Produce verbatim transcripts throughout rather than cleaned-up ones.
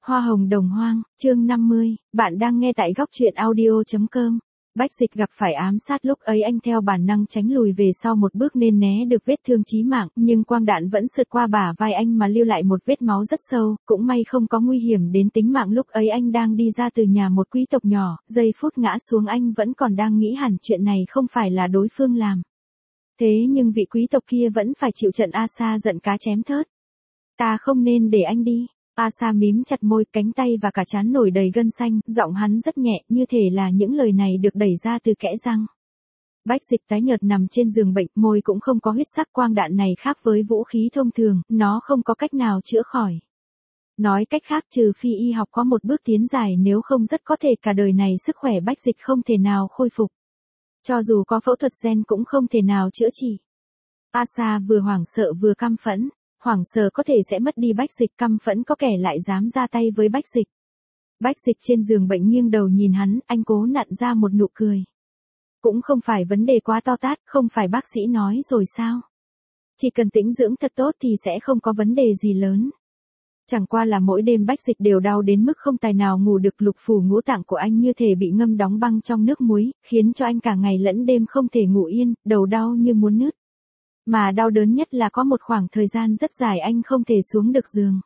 Hoa hồng đồng hoang, chương năm mươi, bạn đang nghe tại góc truyện audio.com. Bách Dịch gặp phải ám sát, lúc ấy anh theo bản năng tránh lùi về sau một bước nên né được vết thương chí mạng, nhưng quang đạn vẫn sượt qua bả vai anh mà lưu lại một vết máu rất sâu, cũng may không có nguy hiểm đến tính mạng. Lúc ấy anh đang đi ra từ nhà một quý tộc nhỏ, giây phút ngã xuống anh vẫn còn đang nghĩ hẳn chuyện này không phải là đối phương làm. Thế nhưng vị quý tộc kia vẫn phải chịu trận. Asa giận cá chém thớt. Ta không nên để anh đi. Asa mím chặt môi, cánh tay và cả trán nổi đầy gân xanh, giọng hắn rất nhẹ, như thể là những lời này được đẩy ra từ kẽ răng. Bách Dịch tái nhợt nằm trên giường bệnh, môi cũng không có huyết sắc. Quang đạn này khác với vũ khí thông thường, nó không có cách nào chữa khỏi. Nói cách khác, trừ phi y học có một bước tiến dài, nếu không rất có thể cả đời này sức khỏe Bách Dịch không thể nào khôi phục. Cho dù có phẫu thuật gen cũng không thể nào chữa trị. Asa vừa hoảng sợ vừa căm phẫn. Hoảng sợ có thể sẽ mất đi Bách Dịch, căm phẫn có kẻ lại dám ra tay với Bách Dịch. Bách Dịch trên giường bệnh nghiêng đầu nhìn hắn, anh cố nặn ra một nụ cười. Cũng không phải vấn đề quá to tát, không phải bác sĩ nói rồi sao? Chỉ cần tĩnh dưỡng thật tốt thì sẽ không có vấn đề gì lớn. Chẳng qua là mỗi đêm Bách Dịch đều đau đến mức không tài nào ngủ được, lục phủ ngũ tạng của anh như thể bị ngâm đóng băng trong nước muối, khiến cho anh cả ngày lẫn đêm không thể ngủ yên, đầu đau như muốn nứt. Mà đau đớn nhất là có một khoảng thời gian rất dài anh không thể xuống được giường.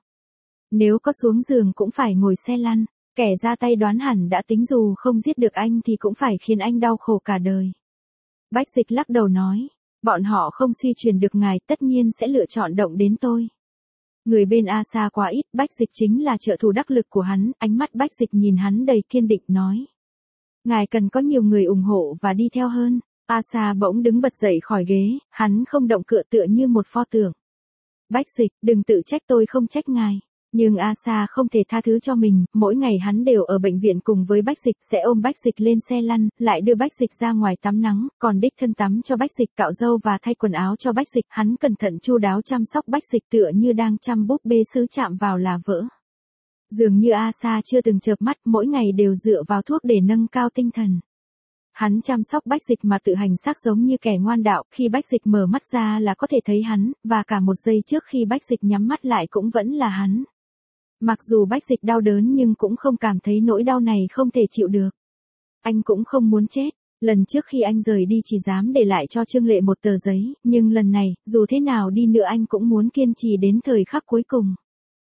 Nếu có xuống giường cũng phải ngồi xe lăn, kẻ ra tay đoán hẳn đã tính dù không giết được anh thì cũng phải khiến anh đau khổ cả đời. Bách Dịch lắc đầu nói, bọn họ không suy truyền được ngài, tất nhiên sẽ lựa chọn động đến tôi. Người bên Asa quá ít, Bách Dịch chính là trợ thủ đắc lực của hắn, ánh mắt Bách Dịch nhìn hắn đầy kiên định nói. Ngài cần có nhiều người ủng hộ và đi theo hơn. Asa bỗng đứng bật dậy khỏi ghế, hắn không động cựa tựa như một pho tượng. Bách Dịch, đừng tự trách, tôi không trách ngài. Nhưng Asa không thể tha thứ cho mình, mỗi ngày hắn đều ở bệnh viện cùng với Bách Dịch, sẽ ôm Bách Dịch lên xe lăn, lại đưa Bách Dịch ra ngoài tắm nắng, còn đích thân tắm cho Bách Dịch, cạo râu và thay quần áo cho Bách Dịch. Hắn cẩn thận chu đáo chăm sóc Bách Dịch tựa như đang chăm búp bê sứ chạm vào là vỡ. Dường như Asa chưa từng chợp mắt, mỗi ngày đều dựa vào thuốc để nâng cao tinh thần. Hắn chăm sóc Bách Dịch mà tự hành xác giống như kẻ ngoan đạo, khi Bách Dịch mở mắt ra là có thể thấy hắn, và cả một giây trước khi Bách Dịch nhắm mắt lại cũng vẫn là hắn. Mặc dù Bách Dịch đau đớn nhưng cũng không cảm thấy nỗi đau này không thể chịu được. Anh cũng không muốn chết, lần trước khi anh rời đi chỉ dám để lại cho Trương Lệ một tờ giấy, nhưng lần này, dù thế nào đi nữa anh cũng muốn kiên trì đến thời khắc cuối cùng.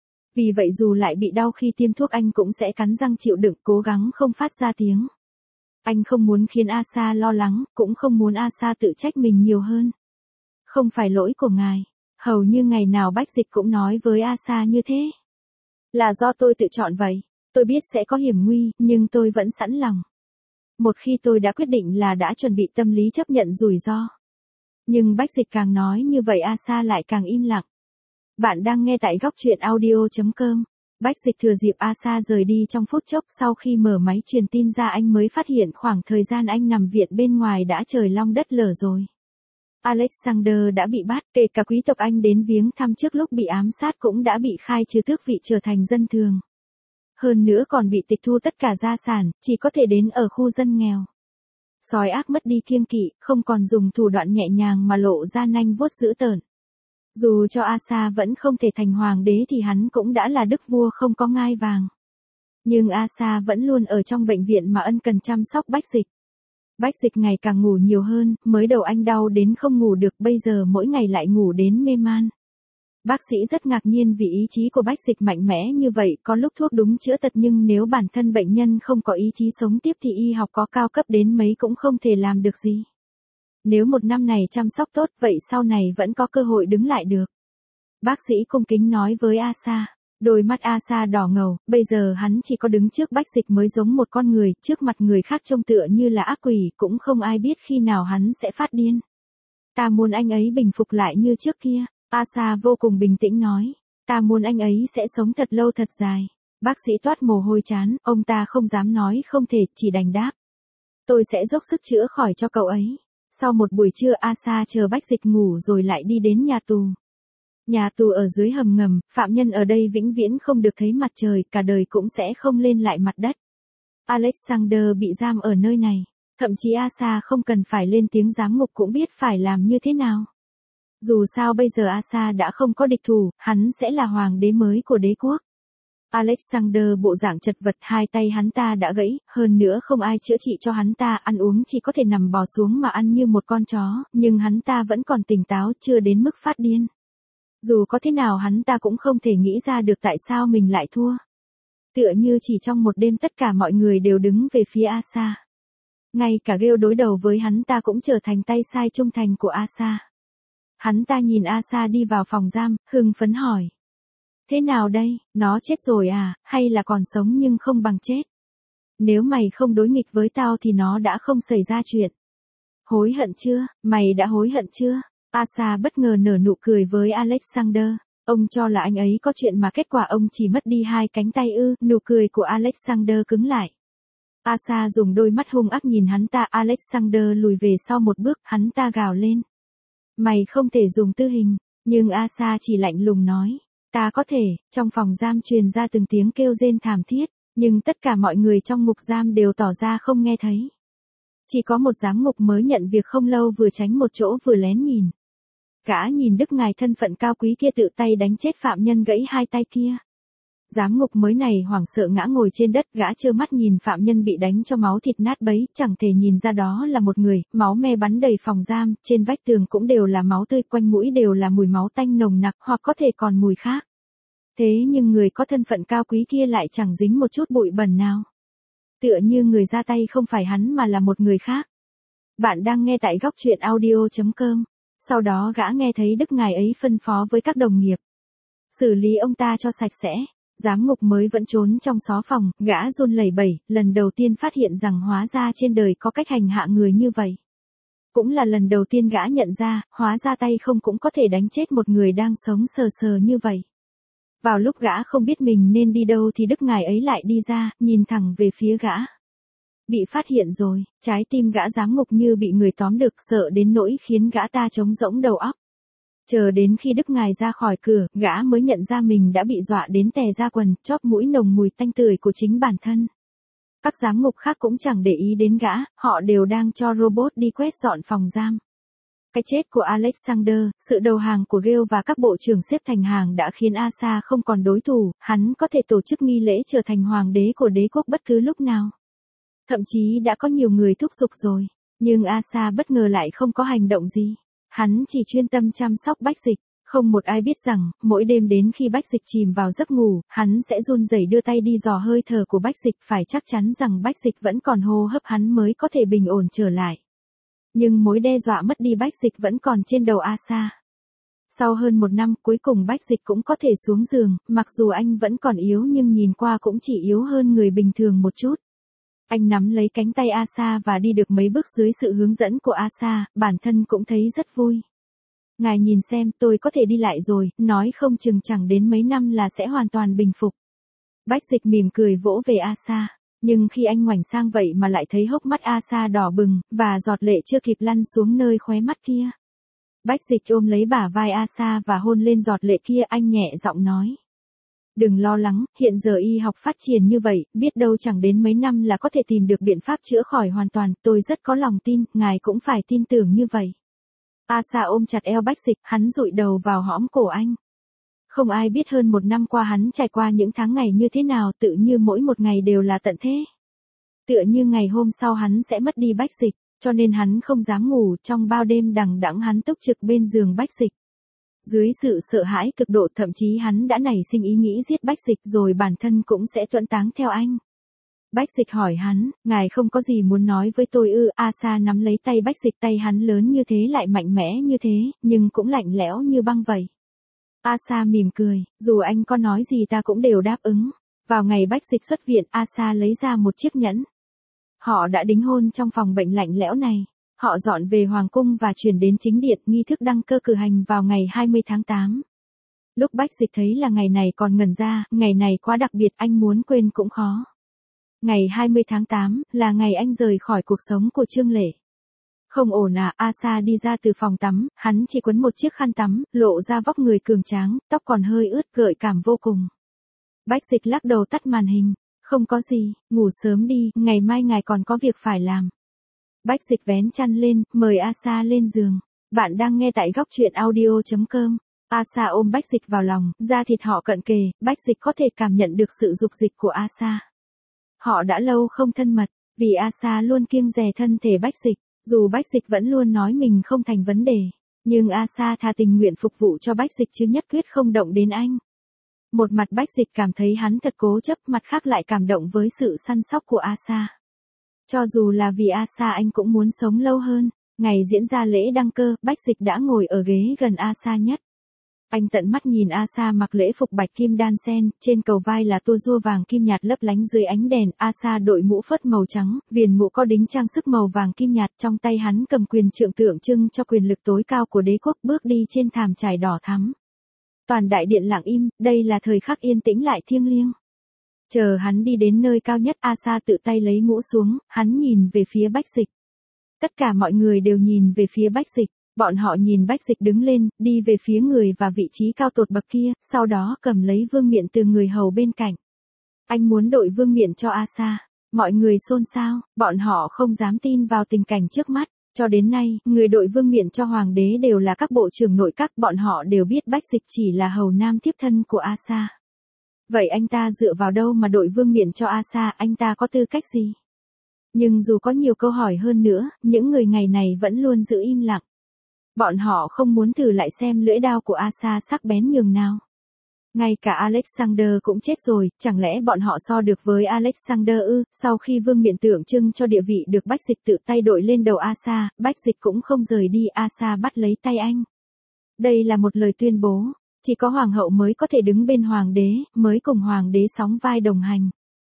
Vì vậy dù lại bị đau khi tiêm thuốc anh cũng sẽ cắn răng chịu đựng, cố gắng không phát ra tiếng. Anh không muốn khiến Asa lo lắng, cũng không muốn Asa tự trách mình nhiều hơn. Không phải lỗi của ngài. Hầu như ngày nào Bách Dịch cũng nói với Asa như thế. Là do tôi tự chọn vậy. Tôi biết sẽ có hiểm nguy, nhưng tôi vẫn sẵn lòng. Một khi tôi đã quyết định là đã chuẩn bị tâm lý chấp nhận rủi ro. Nhưng Bách Dịch càng nói như vậy Asa lại càng im lặng. Bạn đang nghe tại góc truyện audio.com. Bách Dịch thừa dịp Asa rời đi trong phút chốc, sau khi mở máy truyền tin ra anh mới phát hiện khoảng thời gian anh nằm viện bên ngoài đã trời long đất lở rồi. Alexander đã bị bắt, kể cả quý tộc anh đến viếng thăm trước lúc bị ám sát cũng đã bị khai trừ tước vị trở thành dân thường. Hơn nữa còn bị tịch thu tất cả gia sản, chỉ có thể đến ở khu dân nghèo. Sói ác mất đi kiêng kỵ, không còn dùng thủ đoạn nhẹ nhàng mà lộ ra nanh vuốt dữ tợn. Dù cho Asa vẫn không thể thành hoàng đế thì hắn cũng đã là đức vua không có ngai vàng. Nhưng Asa vẫn luôn ở trong bệnh viện mà ân cần chăm sóc Bách Dịch. Bách Dịch ngày càng ngủ nhiều hơn, mới đầu anh đau đến không ngủ được, bây giờ mỗi ngày lại ngủ đến mê man. Bác sĩ rất ngạc nhiên vì ý chí của Bách Dịch mạnh mẽ như vậy, có lúc thuốc đúng chữa tật nhưng nếu bản thân bệnh nhân không có ý chí sống tiếp thì y học có cao cấp đến mấy cũng không thể làm được gì. Nếu một năm này chăm sóc tốt vậy sau này vẫn có cơ hội đứng lại được. Bác sĩ cung kính nói với Asa. Đôi mắt Asa đỏ ngầu, bây giờ hắn chỉ có đứng trước Bách Dịch mới giống một con người, trước mặt người khác trông tựa như là ác quỷ, cũng không ai biết khi nào hắn sẽ phát điên. Ta muốn anh ấy bình phục lại như trước kia. Asa vô cùng bình tĩnh nói. Ta muốn anh ấy sẽ sống thật lâu thật dài. Bác sĩ toát mồ hôi trán, ông ta không dám nói không thể, chỉ đành đáp. Tôi sẽ dốc sức chữa khỏi cho cậu ấy. Sau một buổi trưa Asa chờ Bách Dịch ngủ rồi lại đi đến nhà tù. Nhà tù ở dưới hầm ngầm, phạm nhân ở đây vĩnh viễn không được thấy mặt trời, cả đời cũng sẽ không lên lại mặt đất. Alexander bị giam ở nơi này, thậm chí Asa không cần phải lên tiếng giám ngục cũng biết phải làm như thế nào. Dù sao bây giờ Asa đã không có địch thủ, hắn sẽ là hoàng đế mới của đế quốc. Alexander bộ dạng chật vật, hai tay hắn ta đã gãy, hơn nữa không ai chữa trị cho hắn ta, ăn uống chỉ có thể nằm bò xuống mà ăn như một con chó, nhưng hắn ta vẫn còn tỉnh táo, chưa đến mức phát điên. Dù có thế nào hắn ta cũng không thể nghĩ ra được tại sao mình lại thua. Tựa như chỉ trong một đêm tất cả mọi người đều đứng về phía Asa. Ngay cả Gale đối đầu với hắn ta cũng trở thành tay sai trung thành của Asa. Hắn ta nhìn Asa đi vào phòng giam, hưng phấn hỏi. Thế nào đây, nó chết rồi à, hay là còn sống nhưng không bằng chết? Nếu mày không đối nghịch với tao thì nó đã không xảy ra chuyện. Hối hận chưa, mày đã hối hận chưa? Asa bất ngờ nở nụ cười với Alexander. Ông cho là anh ấy có chuyện mà kết quả ông chỉ mất đi hai cánh tay ư, nụ cười của Alexander cứng lại. Asa dùng đôi mắt hung ác nhìn hắn ta, Alexander lùi về sau một bước, hắn ta gào lên. Mày không thể dùng tư hình, nhưng Asa chỉ lạnh lùng nói. Ta có thể, trong phòng giam truyền ra từng tiếng kêu rên thảm thiết, nhưng tất cả mọi người trong ngục giam đều tỏ ra không nghe thấy. Chỉ có một giám ngục mới nhận việc không lâu vừa tránh một chỗ vừa lén nhìn. Gã nhìn đức ngài thân phận cao quý kia tự tay đánh chết phạm nhân gãy hai tay kia. Giám ngục mới này hoảng sợ ngã ngồi trên đất, gã trơ mắt nhìn phạm nhân bị đánh cho máu thịt nát bấy, chẳng thể nhìn ra đó là một người, máu me bắn đầy phòng giam, trên vách tường cũng đều là máu tươi, quanh mũi đều là mùi máu tanh nồng nặc, hoặc có thể còn mùi khác. Thế nhưng người có thân phận cao quý kia lại chẳng dính một chút bụi bẩn nào. Tựa như người ra tay không phải hắn mà là một người khác. Bạn đang nghe tại góc truyện audio chấm com. Sau đó gã nghe thấy đức ngài ấy phân phó với các đồng nghiệp. Xử lý ông ta cho sạch sẽ. Giám ngục mới vẫn trốn trong xó phòng, gã run lẩy bẩy, lần đầu tiên phát hiện rằng hóa ra trên đời có cách hành hạ người như vậy. Cũng là lần đầu tiên gã nhận ra, hóa ra tay không cũng có thể đánh chết một người đang sống sờ sờ như vậy. Vào lúc gã không biết mình nên đi đâu thì đức ngài ấy lại đi ra, nhìn thẳng về phía gã. Bị phát hiện rồi, trái tim gã giám ngục như bị người tóm được, sợ đến nỗi khiến gã ta trống rỗng đầu óc. Chờ đến khi đức ngài ra khỏi cửa, gã mới nhận ra mình đã bị dọa đến tè ra quần, chóp mũi nồng mùi tanh tưởi của chính bản thân. Các giám ngục khác cũng chẳng để ý đến gã, họ đều đang cho robot đi quét dọn phòng giam. Cái chết của Alexander, sự đầu hàng của Gale và các bộ trưởng xếp thành hàng đã khiến Asa không còn đối thủ, hắn có thể tổ chức nghi lễ trở thành hoàng đế của đế quốc bất cứ lúc nào. Thậm chí đã có nhiều người thúc giục rồi, nhưng Asa bất ngờ lại không có hành động gì. Hắn chỉ chuyên tâm chăm sóc Bách Dịch, không một ai biết rằng, mỗi đêm đến khi Bách Dịch chìm vào giấc ngủ, hắn sẽ run rẩy đưa tay đi dò hơi thở của Bách Dịch, phải chắc chắn rằng Bách Dịch vẫn còn hô hấp hắn mới có thể bình ổn trở lại. Nhưng mối đe dọa mất đi Bách Dịch vẫn còn trên đầu Asa. Sau hơn một năm, cuối cùng Bách Dịch cũng có thể xuống giường, mặc dù anh vẫn còn yếu nhưng nhìn qua cũng chỉ yếu hơn người bình thường một chút. Anh nắm lấy cánh tay Asa và đi được mấy bước dưới sự hướng dẫn của Asa, bản thân cũng thấy rất vui. Ngài nhìn xem, tôi có thể đi lại rồi, nói không chừng chẳng đến mấy năm là sẽ hoàn toàn bình phục. Bách Dịch mỉm cười vỗ về Asa, nhưng khi anh ngoảnh sang vậy mà lại thấy hốc mắt Asa đỏ bừng, và giọt lệ chưa kịp lăn xuống nơi khóe mắt kia. Bách Dịch ôm lấy bả vai Asa và hôn lên giọt lệ kia, anh nhẹ giọng nói. Đừng lo lắng, hiện giờ y học phát triển như vậy, biết đâu chẳng đến mấy năm là có thể tìm được biện pháp chữa khỏi hoàn toàn, tôi rất có lòng tin, ngài cũng phải tin tưởng như vậy. Asa ôm chặt eo Bách Dịch, hắn dụi đầu vào hõm cổ anh. Không ai biết hơn một năm qua hắn trải qua những tháng ngày như thế nào, tự như mỗi một ngày đều là tận thế. Tựa như ngày hôm sau hắn sẽ mất đi Bách Dịch, cho nên hắn không dám ngủ, trong bao đêm đằng đẵng hắn túc trực bên giường Bách Dịch. Dưới sự sợ hãi cực độ, thậm chí hắn đã nảy sinh ý nghĩ giết Bách Dịch rồi bản thân cũng sẽ tuẫn táng theo anh. Bách Dịch hỏi hắn, ngài không có gì muốn nói với tôi ư? Asa nắm lấy tay Bách Dịch, tay hắn lớn như thế lại mạnh mẽ như thế, nhưng cũng lạnh lẽo như băng vậy. Asa mỉm cười, dù anh có nói gì ta cũng đều đáp ứng. Vào ngày Bách Dịch xuất viện, Asa lấy ra một chiếc nhẫn. Họ đã đính hôn trong phòng bệnh lạnh lẽo này. Họ dọn về Hoàng cung và chuyển đến chính điện, nghi thức đăng cơ cử hành vào ngày hai mươi tháng tám. Lúc Bách Dịch thấy là ngày này còn ngẩn ra, ngày này quá đặc biệt, anh muốn quên cũng khó. Ngày hai mươi tháng tám, là ngày anh rời khỏi cuộc sống của Trương Lệ. Không ổn à, Asa đi ra từ phòng tắm, hắn chỉ quấn một chiếc khăn tắm, lộ ra vóc người cường tráng, tóc còn hơi ướt, gợi cảm vô cùng. Bách Dịch lắc đầu tắt màn hình, không có gì, ngủ sớm đi, ngày mai ngài còn có việc phải làm. Bách Dịch vén chăn lên, mời Asa lên giường. Bạn đang nghe tại góc truyện audio chấm com. Asa ôm Bách Dịch vào lòng, da thịt họ cận kề, Bách Dịch có thể cảm nhận được sự dục dịch của Asa. Họ đã lâu không thân mật, vì Asa luôn kiêng dè thân thể Bách Dịch, dù Bách Dịch vẫn luôn nói mình không thành vấn đề, nhưng Asa thà tình nguyện phục vụ cho Bách Dịch chứ nhất quyết không động đến anh. Một mặt Bách Dịch cảm thấy hắn thật cố chấp, mặt khác lại cảm động với sự săn sóc của Asa. Cho dù là vì Asa anh cũng muốn sống lâu hơn. Ngày diễn ra lễ đăng cơ, Bách Dịch đã ngồi ở ghế gần Asa nhất. Anh tận mắt nhìn Asa mặc lễ phục bạch kim đan sen, trên cầu vai là tua rua vàng kim nhạt lấp lánh dưới ánh đèn. Asa đội mũ phớt màu trắng, viền mũ có đính trang sức màu vàng kim nhạt, trong tay hắn cầm quyền trượng tượng trưng cho quyền lực tối cao của đế quốc, bước đi trên thảm trải đỏ thắm. Toàn đại điện lặng im, đây là thời khắc yên tĩnh lại thiêng liêng. Chờ hắn đi đến nơi cao nhất, Asa tự tay lấy mũ xuống, hắn nhìn về phía Bách Dịch. Tất cả mọi người đều nhìn về phía Bách Dịch, bọn họ nhìn Bách Dịch đứng lên, đi về phía người và vị trí cao tột bậc kia, sau đó cầm lấy vương miện từ người hầu bên cạnh. Anh muốn đội vương miện cho Asa. Mọi người xôn xao, bọn họ không dám tin vào tình cảnh trước mắt. Cho đến nay, người đội vương miện cho hoàng đế đều là các bộ trưởng nội các, bọn họ đều biết Bách Dịch chỉ là hầu nam tiếp thân của Asa. Vậy anh ta dựa vào đâu mà đội vương miện cho Asa, anh ta có tư cách gì? Nhưng dù có nhiều câu hỏi hơn nữa, những người ngày này vẫn luôn giữ im lặng. Bọn họ không muốn thử lại xem lưỡi đao của Asa sắc bén nhường nào. Ngay cả Alexander cũng chết rồi, chẳng lẽ bọn họ so được với Alexander ư? Sau khi vương miện tượng trưng cho địa vị được Bách Dịch tự tay đội lên đầu Asa, Bách Dịch cũng không rời đi, Asa bắt lấy tay anh. Đây là một lời tuyên bố, chỉ có hoàng hậu mới có thể đứng bên hoàng đế, mới cùng hoàng đế sóng vai đồng hành.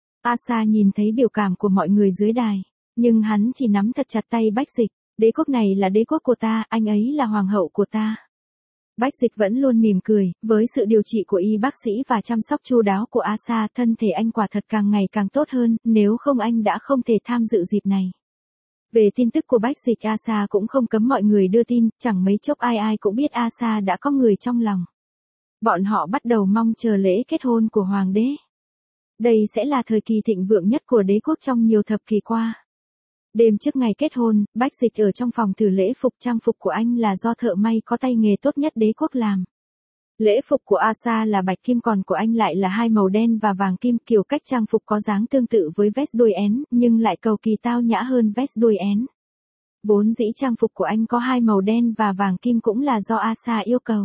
Asa nhìn thấy biểu cảm của mọi người dưới đài, nhưng hắn chỉ nắm thật chặt tay Bách Dịch. Đế quốc này là đế quốc của ta, anh ấy là hoàng hậu của ta. Bách Dịch vẫn luôn mỉm cười, với sự điều trị của y bác sĩ và chăm sóc chu đáo của Asa, thân thể anh quả thật càng ngày càng tốt hơn, nếu không anh đã không thể tham dự dịp này. Về tin tức của Bách Dịch, Asa cũng không cấm mọi người đưa tin, chẳng mấy chốc ai ai cũng biết Asa đã có người trong lòng. Bọn họ bắt đầu mong chờ lễ kết hôn của hoàng đế. Đây sẽ là thời kỳ thịnh vượng nhất của đế quốc trong nhiều thập kỷ qua. Đêm trước ngày kết hôn, Bách Dịch ở trong phòng thử lễ phục, trang phục của anh là do thợ may có tay nghề tốt nhất đế quốc làm. Lễ phục của Asa là bạch kim, còn của anh lại là hai màu đen và vàng kim, kiểu cách trang phục có dáng tương tự với vest đuôi én, nhưng lại cầu kỳ tao nhã hơn vest đuôi én. Vốn dĩ trang phục của anh có hai màu đen và vàng kim cũng là do Asa yêu cầu.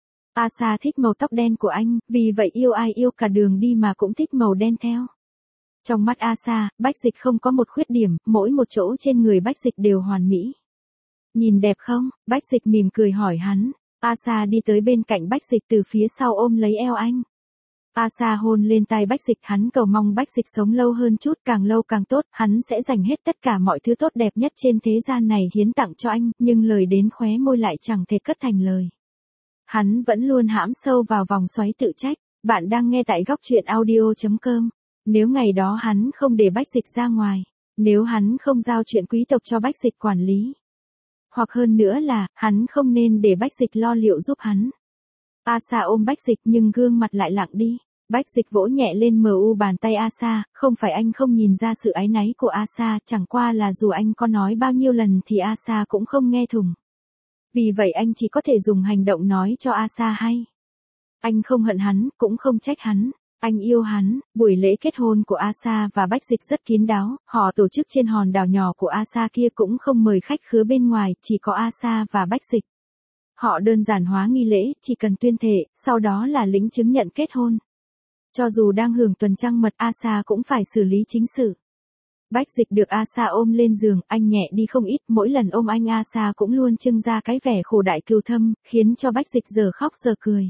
Asa thích màu tóc đen của anh, vì vậy yêu ai yêu cả đường đi mà cũng thích màu đen theo. Trong mắt Asa, Bách Dịch không có một khuyết điểm, mỗi một chỗ trên người Bách Dịch đều hoàn mỹ. Nhìn đẹp không? Bách Dịch mỉm cười hỏi hắn. Asa đi tới bên cạnh Bách Dịch từ phía sau ôm lấy eo anh. Asa hôn lên tai Bách Dịch, hắn cầu mong Bách Dịch sống lâu hơn chút, càng lâu càng tốt, hắn sẽ dành hết tất cả mọi thứ tốt đẹp nhất trên thế gian này hiến tặng cho anh, nhưng lời đến khóe môi lại chẳng thể cất thành lời. Hắn vẫn luôn hãm sâu vào vòng xoáy tự trách. Bạn đang nghe tại góc truyện audio chấm com. Nếu ngày đó hắn không để Bách Dịch ra ngoài, nếu hắn không giao chuyện quý tộc cho Bách Dịch quản lý, hoặc hơn nữa là, hắn không nên để Bách Dịch lo liệu giúp hắn. Asa ôm Bách Dịch nhưng gương mặt lại lặng đi. Bách Dịch vỗ nhẹ lên mờ u bàn tay Asa, không phải anh không nhìn ra sự áy náy của Asa, chẳng qua là dù anh có nói bao nhiêu lần thì Asa cũng không nghe thủng. Vì vậy anh chỉ có thể dùng hành động nói cho Asa hay. Anh không hận hắn, cũng không trách hắn. Anh yêu hắn. Buổi lễ kết hôn của Asa và Bách Dịch rất kín đáo, họ tổ chức trên hòn đảo nhỏ của Asa kia, cũng không mời khách khứa bên ngoài, chỉ có Asa và Bách Dịch. Họ đơn giản hóa nghi lễ, chỉ cần tuyên thệ, sau đó là lĩnh chứng nhận kết hôn. Cho dù đang hưởng tuần trăng mật, Asa cũng phải xử lý chính sự. Bách Dịch được Asa ôm lên giường, anh nhẹ đi không ít, mỗi lần ôm anh Asa cũng luôn trưng ra cái vẻ khổ đại cừu thâm, khiến cho Bách Dịch giờ khóc giờ cười.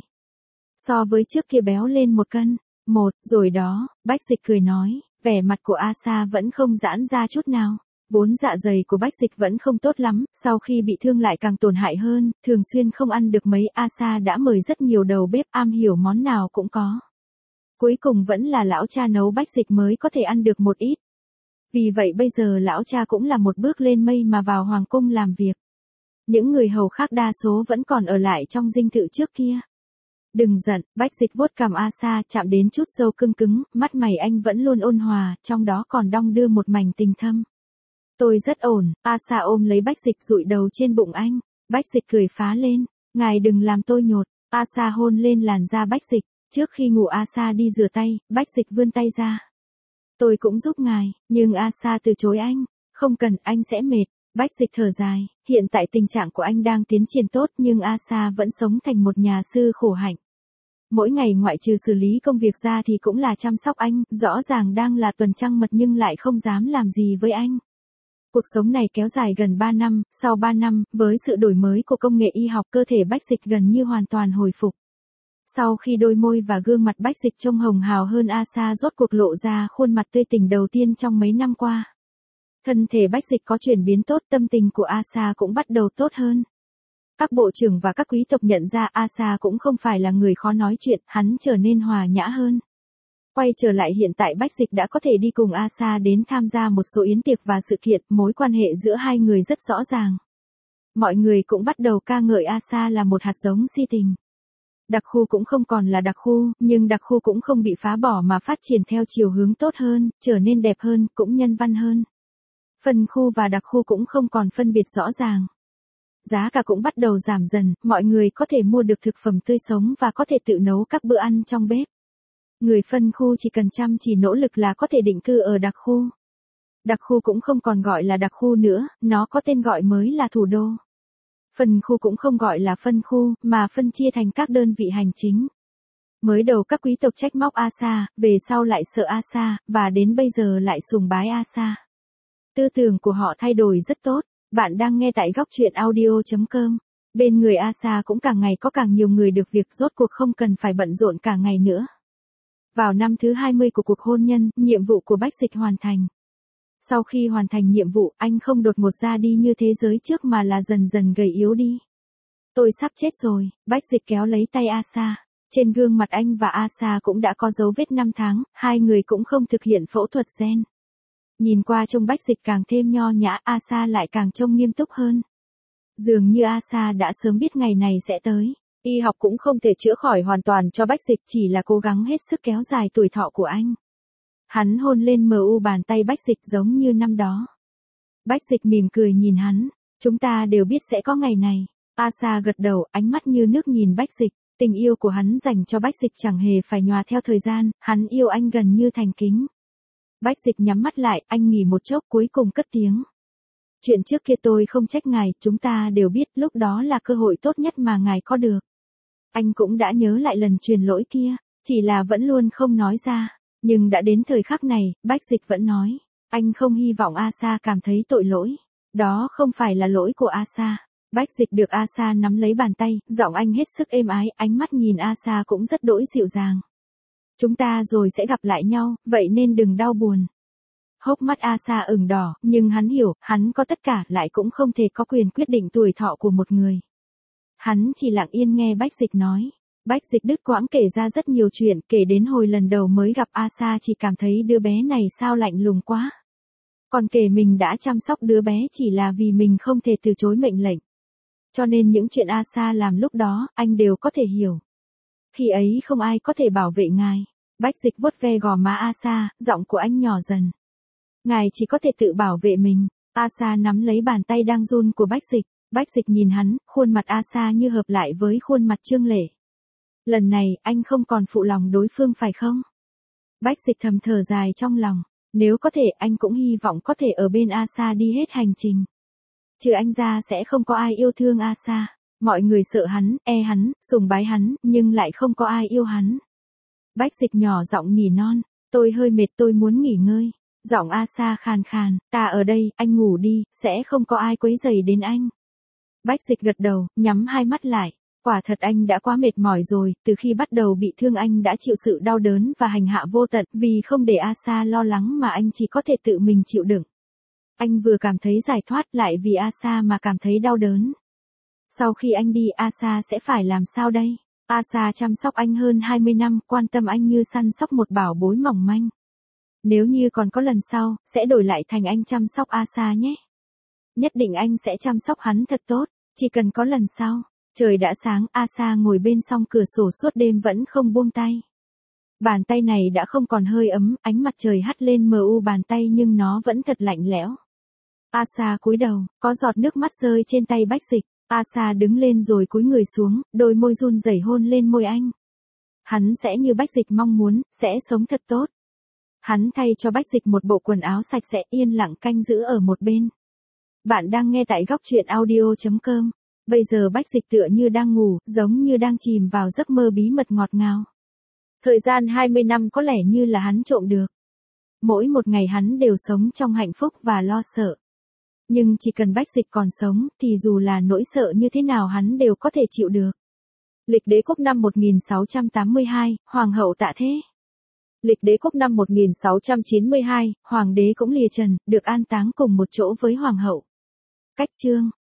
So với trước kia béo lên một cân. Một, rồi đó, Bách Dịch cười nói, vẻ mặt của Asa vẫn không giãn ra chút nào. Vốn dạ dày của Bách Dịch vẫn không tốt lắm, sau khi bị thương lại càng tổn hại hơn, thường xuyên không ăn được mấy. Asa đã mời rất nhiều đầu bếp, am hiểu món nào cũng có. Cuối cùng vẫn là lão cha nấu Bách Dịch mới có thể ăn được một ít. Vì vậy bây giờ lão cha cũng là một bước lên mây mà vào hoàng cung làm việc. Những người hầu khác đa số vẫn còn ở lại trong dinh thự trước kia. Đừng giận, Bách Dịch vuốt cằm Asa, chạm đến chút râu cưng cứng, mắt mày anh vẫn luôn ôn hòa, trong đó còn đong đưa một mảnh tình thâm. Tôi rất ổn. Asa ôm lấy Bách Dịch dụi đầu trên bụng anh. Bách Dịch cười phá lên. Ngài đừng làm tôi nhột. Asa hôn lên làn da Bách Dịch, trước khi ngủ Asa đi rửa tay, Bách Dịch vươn tay ra. Tôi cũng giúp ngài, nhưng Asa từ chối anh, không cần, anh sẽ mệt. Bách Dịch thở dài, hiện tại tình trạng của anh đang tiến triển tốt nhưng Asa vẫn sống thành một nhà sư khổ hạnh. Mỗi ngày ngoại trừ xử lý công việc ra thì cũng là chăm sóc anh, rõ ràng đang là tuần trăng mật nhưng lại không dám làm gì với anh. Cuộc sống này kéo dài gần ba năm, sau ba năm, với sự đổi mới của công nghệ y học cơ thể Bách Dịch gần như hoàn toàn hồi phục. Sau khi đôi môi và gương mặt Bách Dịch trông hồng hào hơn Asa rốt cuộc lộ ra khuôn mặt tươi tỉnh đầu tiên trong mấy năm qua. Thân thể Bách Dịch có chuyển biến tốt, tâm tình của Asa cũng bắt đầu tốt hơn. Các bộ trưởng và các quý tộc nhận ra Asa cũng không phải là người khó nói chuyện, hắn trở nên hòa nhã hơn. Quay trở lại hiện tại Bách Dịch đã có thể đi cùng Asa đến tham gia một số yến tiệc và sự kiện, mối quan hệ giữa hai người rất rõ ràng. Mọi người cũng bắt đầu ca ngợi Asa là một hạt giống si tình. Đặc khu cũng không còn là đặc khu, nhưng đặc khu cũng không bị phá bỏ mà phát triển theo chiều hướng tốt hơn, trở nên đẹp hơn, cũng nhân văn hơn. Phân khu và đặc khu cũng không còn phân biệt rõ ràng. Giá cả cũng bắt đầu giảm dần, mọi người có thể mua được thực phẩm tươi sống và có thể tự nấu các bữa ăn trong bếp. Người phân khu chỉ cần chăm chỉ nỗ lực là có thể định cư ở đặc khu. Đặc khu cũng không còn gọi là đặc khu nữa, nó có tên gọi mới là thủ đô. Phân khu cũng không gọi là phân khu, mà phân chia thành các đơn vị hành chính. Mới đầu các quý tộc trách móc Asa, về sau lại sợ Asa, và đến bây giờ lại sùng bái Asa. Tư tưởng của họ thay đổi rất tốt. Bạn đang nghe tại góc truyện audio chấm com. Bên người Asa cũng càng ngày có càng nhiều người được việc, rốt cuộc không cần phải bận rộn cả ngày nữa. Vào năm thứ hai mươi của cuộc hôn nhân, nhiệm vụ của Bách Dịch hoàn thành. Sau khi hoàn thành nhiệm vụ, anh không đột ngột ra đi như thế giới trước mà là dần dần gầy yếu đi. Tôi sắp chết rồi, Bách Dịch kéo lấy tay Asa. Trên gương mặt anh và Asa cũng đã có dấu vết năm tháng, hai người cũng không thực hiện phẫu thuật gen. Nhìn qua trông Bách Dịch càng thêm nho nhã, Asa lại càng trông nghiêm túc hơn. Dường như Asa đã sớm biết ngày này sẽ tới. Y học cũng không thể chữa khỏi hoàn toàn cho Bách Dịch, chỉ là cố gắng hết sức kéo dài tuổi thọ của anh. Hắn hôn lên mờ u bàn tay Bách Dịch giống như năm đó. Bách Dịch mỉm cười nhìn hắn. Chúng ta đều biết sẽ có ngày này. Asa gật đầu, ánh mắt như nước nhìn Bách Dịch. Tình yêu của hắn dành cho Bách Dịch chẳng hề phải nhòa theo thời gian, hắn yêu anh gần như thành kính. Bách Dịch nhắm mắt lại, anh nghỉ một chốc cuối cùng cất tiếng. Chuyện trước kia tôi không trách ngài, chúng ta đều biết lúc đó là cơ hội tốt nhất mà ngài có được. Anh cũng đã nhớ lại lần truyền lỗi kia, chỉ là vẫn luôn không nói ra. Nhưng đã đến thời khắc này, Bách Dịch vẫn nói. Anh không hy vọng Asa cảm thấy tội lỗi. Đó không phải là lỗi của Asa. Bách Dịch được Asa nắm lấy bàn tay, giọng anh hết sức êm ái, ánh mắt nhìn Asa cũng rất đỗi dịu dàng. Chúng ta rồi sẽ gặp lại nhau, vậy nên đừng đau buồn. Hốc mắt Asa ửng đỏ, nhưng hắn hiểu, hắn có tất cả lại cũng không thể có quyền quyết định tuổi thọ của một người. Hắn chỉ lặng yên nghe Bách Dịch nói. Bách Dịch đứt quãng kể ra rất nhiều chuyện, kể đến hồi lần đầu mới gặp Asa chỉ cảm thấy đứa bé này sao lạnh lùng quá. Còn kể mình đã chăm sóc đứa bé chỉ là vì mình không thể từ chối mệnh lệnh. Cho nên những chuyện Asa làm lúc đó, anh đều có thể hiểu. Khi ấy không ai có thể bảo vệ ngài. Bách Dịch vuốt ve gò má Asa, giọng của anh nhỏ dần. Ngài chỉ có thể tự bảo vệ mình. Asa nắm lấy bàn tay đang run của Bách Dịch. Bách Dịch nhìn hắn, khuôn mặt Asa như hợp lại với khuôn mặt Trương Lệ. Lần này, anh không còn phụ lòng đối phương phải không? Bách Dịch thầm thở dài trong lòng. Nếu có thể, anh cũng hy vọng có thể ở bên Asa đi hết hành trình. Trừ anh ra sẽ không có ai yêu thương Asa. Mọi người sợ hắn, e hắn, sùng bái hắn, nhưng lại không có ai yêu hắn. Bách Dịch nhỏ giọng nỉ non. Tôi hơi mệt, tôi muốn nghỉ ngơi. Giọng Asa khàn khàn. Ta ở đây, anh ngủ đi, sẽ không có ai quấy rầy đến anh. Bách Dịch gật đầu, nhắm hai mắt lại. Quả thật anh đã quá mệt mỏi rồi, từ khi bắt đầu bị thương anh đã chịu sự đau đớn và hành hạ vô tận, vì không để Asa lo lắng mà anh chỉ có thể tự mình chịu đựng. Anh vừa cảm thấy giải thoát lại vì Asa mà cảm thấy đau đớn. Sau khi anh đi Asa sẽ phải làm sao đây? Asa chăm sóc anh hơn hai mươi năm, quan tâm anh như săn sóc một bảo bối mỏng manh. Nếu như còn có lần sau, sẽ đổi lại thành anh chăm sóc Asa nhé. Nhất định anh sẽ chăm sóc hắn thật tốt, chỉ cần có lần sau. Trời đã sáng, Asa ngồi bên song cửa sổ suốt đêm vẫn không buông tay. Bàn tay này đã không còn hơi ấm, ánh mặt trời hắt lên mờ u bàn tay nhưng nó vẫn thật lạnh lẽo. Asa cúi đầu, có giọt nước mắt rơi trên tay Bách Dịch. Asa đứng lên rồi cúi người xuống, đôi môi run rẩy hôn lên môi anh. Hắn sẽ như Bách Dịch mong muốn, sẽ sống thật tốt. Hắn thay cho Bách Dịch một bộ quần áo sạch sẽ, yên lặng canh giữ ở một bên. Bạn đang nghe tại góc truyện audio chấm com. Bây giờ Bách Dịch tựa như đang ngủ, giống như đang chìm vào giấc mơ bí mật ngọt ngào. Thời gian hai mươi năm có lẽ như là hắn trộm được. Mỗi một ngày hắn đều sống trong hạnh phúc và lo sợ. Nhưng chỉ cần Bách Dịch còn sống, thì dù là nỗi sợ như thế nào hắn đều có thể chịu được. Lịch đế quốc năm một nghìn sáu trăm tám mươi hai, Hoàng hậu Tạ Thế. Lịch đế quốc năm một nghìn sáu trăm chín mươi hai, Hoàng đế cũng lìa trần, được an táng cùng một chỗ với Hoàng hậu. Cách chương